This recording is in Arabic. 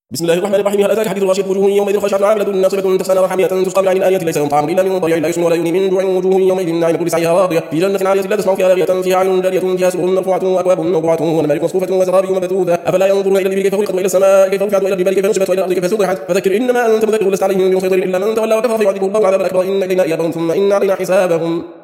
بسم الله الرحمن الرحيم. هل أتاك حديث الغاشية وجوه يومئذ خاشعة عاملة ناصبة تسقى نارا حامية تسقى من عين آنية ليس لهم طعام إلا من ضريع لا يسمن ولا يغني من جوع وجوه يومئذ ناعمة لسعيها راضية في جنة عالية لا تسمع فيها لاغية فيها عين جارية فيها سرر مرفوعة وأكواب موضوعة ونمارق مصفوفة وزرابي مبثوثة أفلا ينظرون إلى الإبل كيف خلقت وإلى السماء كيف رفعت وإلى الجبال كيف نصبت وإلى الأرض كيف سطحت فذكر إنما أنت مذكر لست عليهم بمسيطر إلا من تولى وكفر فيعذبه الله العذاب الأكبر إن إلينا إيابهم ثم إن علينا حسابهم.